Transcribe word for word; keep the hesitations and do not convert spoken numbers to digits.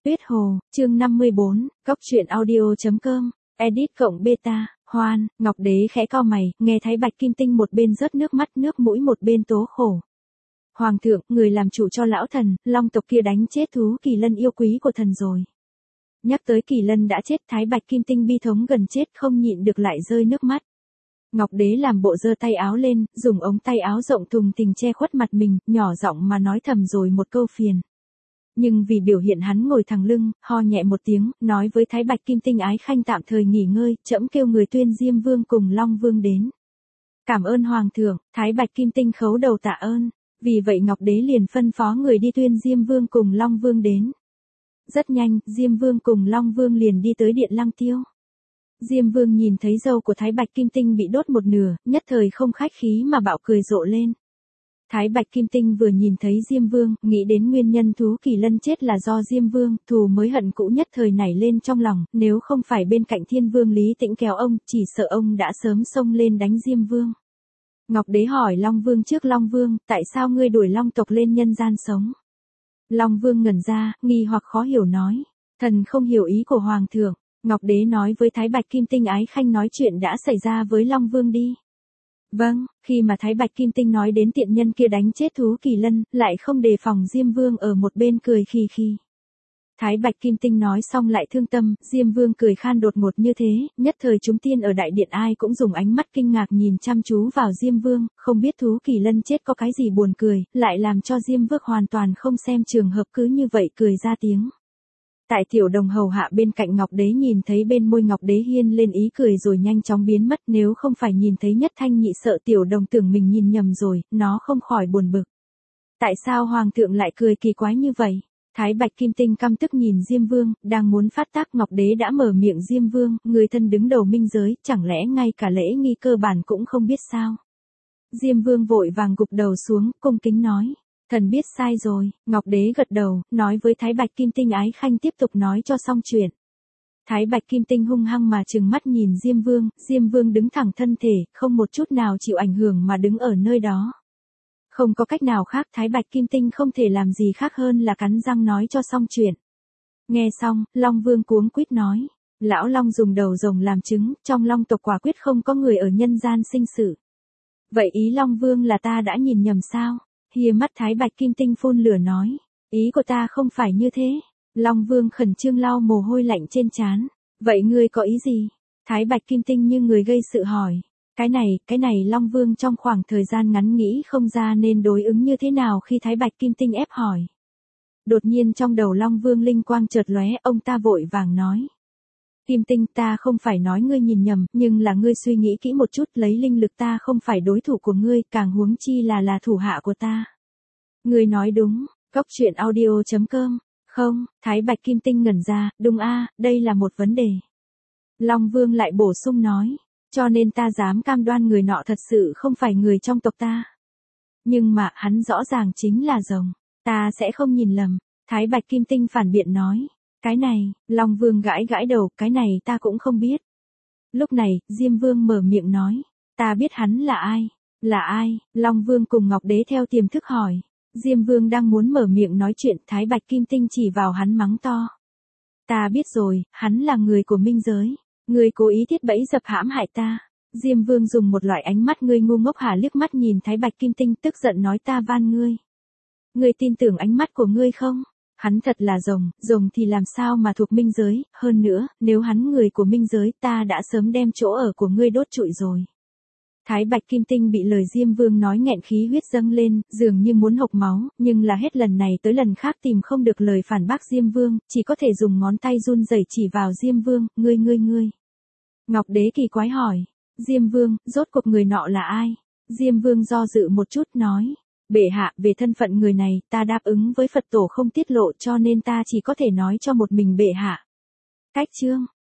Tuyết Hồ, chương năm mươi bốn, Cốc truyện audio.com, edit cộng beta, Hoan, Ngọc Đế khẽ cau mày, nghe thấy Bạch Kim Tinh một bên rớt nước mắt nước mũi một bên tố khổ. Hoàng thượng, người làm chủ cho lão thần, long tộc kia đánh chết thú Kỳ Lân yêu quý của thần rồi. Nhắc tới Kỳ Lân đã chết, Thái Bạch Kim Tinh bi thống gần chết không nhịn được lại rơi nước mắt. Ngọc Đế làm bộ giơ tay áo lên, dùng ống tay áo rộng thùng thình che khuất mặt mình, nhỏ giọng mà nói thầm rồi một câu phiền. Nhưng vì biểu hiện hắn ngồi thẳng lưng, ho nhẹ một tiếng, nói với Thái Bạch Kim Tinh ái khanh tạm thời nghỉ ngơi, trẫm kêu người tuyên Diêm Vương cùng Long Vương đến. Cảm ơn Hoàng thượng, Thái Bạch Kim Tinh khấu đầu tạ ơn. Vì vậy Ngọc Đế liền phân phó người đi tuyên Diêm Vương cùng Long Vương đến. Rất nhanh, Diêm Vương cùng Long Vương liền đi tới điện Lăng Tiêu. Diêm Vương nhìn thấy dâu của Thái Bạch Kim Tinh bị đốt một nửa, nhất thời không khách khí mà bạo cười rộ lên. Thái Bạch Kim Tinh vừa nhìn thấy Diêm Vương, nghĩ đến nguyên nhân thú Kỳ Lân chết là do Diêm Vương, thù mới hận cũ nhất thời nảy lên trong lòng, nếu không phải bên cạnh Thiên Vương Lý Tĩnh kéo ông, chỉ sợ ông đã sớm xông lên đánh Diêm Vương. Ngọc Đế hỏi Long Vương trước Long Vương, tại sao ngươi đuổi Long tộc lên nhân gian sống? Long Vương ngẩn ra, nghi hoặc khó hiểu nói, thần không hiểu ý của Hoàng thượng. Ngọc Đế nói với Thái Bạch Kim Tinh ái khanh nói chuyện đã xảy ra với Long Vương đi. Vâng, khi mà Thái Bạch Kim Tinh nói đến tiện nhân kia đánh chết thú Kỳ Lân, lại không đề phòng Diêm Vương ở một bên cười khì khì. Thái Bạch Kim Tinh nói xong lại thương tâm, Diêm Vương cười khan đột ngột như thế, nhất thời chúng tiên ở đại điện ai cũng dùng ánh mắt kinh ngạc nhìn chăm chú vào Diêm Vương, không biết thú Kỳ Lân chết có cái gì buồn cười, lại làm cho Diêm Vương hoàn toàn không xem trường hợp cứ như vậy cười ra tiếng. Tại tiểu đồng hầu hạ bên cạnh Ngọc Đế nhìn thấy bên môi Ngọc Đế hiên lên ý cười rồi nhanh chóng biến mất, nếu không phải nhìn thấy Nhất Thanh Nhị sợ tiểu đồng tưởng mình nhìn nhầm rồi, nó không khỏi buồn bực. Tại sao Hoàng thượng lại cười kỳ quái như vậy? Thái Bạch Kim Tinh căm tức nhìn Diêm Vương, đang muốn phát tác Ngọc Đế đã mở miệng Diêm Vương, người thân đứng đầu minh giới, chẳng lẽ ngay cả lễ nghi cơ bản cũng không biết sao? Diêm Vương vội vàng gục đầu xuống, cung kính nói. Thần biết sai rồi, Ngọc Đế gật đầu, nói với Thái Bạch Kim Tinh ái khanh tiếp tục nói cho xong chuyện. Thái Bạch Kim Tinh hung hăng mà trừng mắt nhìn Diêm Vương, Diêm Vương đứng thẳng thân thể, không một chút nào chịu ảnh hưởng mà đứng ở nơi đó. Không có cách nào khác, Thái Bạch Kim Tinh không thể làm gì khác hơn là cắn răng nói cho xong chuyện. Nghe xong, Long Vương cuống quýt nói, lão Long dùng đầu rồng làm chứng, trong Long tộc quả quyết không có người ở nhân gian sinh sự. Vậy ý Long Vương là ta đã nhìn nhầm sao? Hìa mắt Thái Bạch Kim Tinh phun lửa nói, ý của ta không phải như thế. Long Vương khẩn trương lau mồ hôi lạnh trên trán. Vậy ngươi có ý gì? Thái Bạch Kim Tinh như người gây sự hỏi. Cái này, cái này Long Vương trong khoảng thời gian ngắn nghĩ không ra nên đối ứng như thế nào khi Thái Bạch Kim Tinh ép hỏi. Đột nhiên trong đầu Long Vương linh quang chợt lóe, ông ta vội vàng nói. Kim Tinh, ta không phải nói ngươi nhìn nhầm, nhưng là ngươi suy nghĩ kỹ một chút, lấy linh lực ta không phải đối thủ của ngươi, càng huống chi là là thủ hạ của ta. Ngươi nói đúng, Cốc truyện audio.com, không, Thái Bạch Kim Tinh ngẩn ra, đúng a, đây là một vấn đề. Long Vương lại bổ sung nói, cho nên ta dám cam đoan người nọ thật sự không phải người trong tộc ta. Nhưng mà, hắn rõ ràng chính là rồng, ta sẽ không nhìn lầm. Thái Bạch Kim Tinh phản biện nói. Cái này, Long Vương gãi gãi đầu, cái này ta cũng không biết. Lúc này, Diêm Vương mở miệng nói, ta biết hắn là ai. Là ai? Long Vương cùng Ngọc Đế theo tiềm thức hỏi. Diêm Vương đang muốn mở miệng nói chuyện, Thái Bạch Kim Tinh chỉ vào hắn mắng to. Ta biết rồi, hắn là người của minh giới. Người cố ý thiết bẫy dập hãm hại ta. Diêm Vương dùng một loại ánh mắt ngươi ngu ngốc hả liếc mắt nhìn Thái Bạch Kim Tinh tức giận nói ta van ngươi. Ngươi tin tưởng ánh mắt của ngươi không? Hắn thật là rồng, rồng thì làm sao mà thuộc minh giới, hơn nữa, nếu hắn người của minh giới ta đã sớm đem chỗ ở của ngươi đốt trụi rồi. Thái Bạch Kim Tinh bị lời Diêm Vương nói nghẹn khí huyết dâng lên, dường như muốn hộc máu, nhưng là hết lần này tới lần khác tìm không được lời phản bác Diêm Vương, chỉ có thể dùng ngón tay run rẩy chỉ vào Diêm Vương, ngươi ngươi ngươi. Ngọc Đế kỳ quái hỏi, Diêm Vương, rốt cuộc người nọ là ai? Diêm Vương do dự một chút nói. Bệ hạ, về thân phận người này, ta đáp ứng với Phật tổ không tiết lộ cho nên ta chỉ có thể nói cho một mình bệ hạ. Cách chương,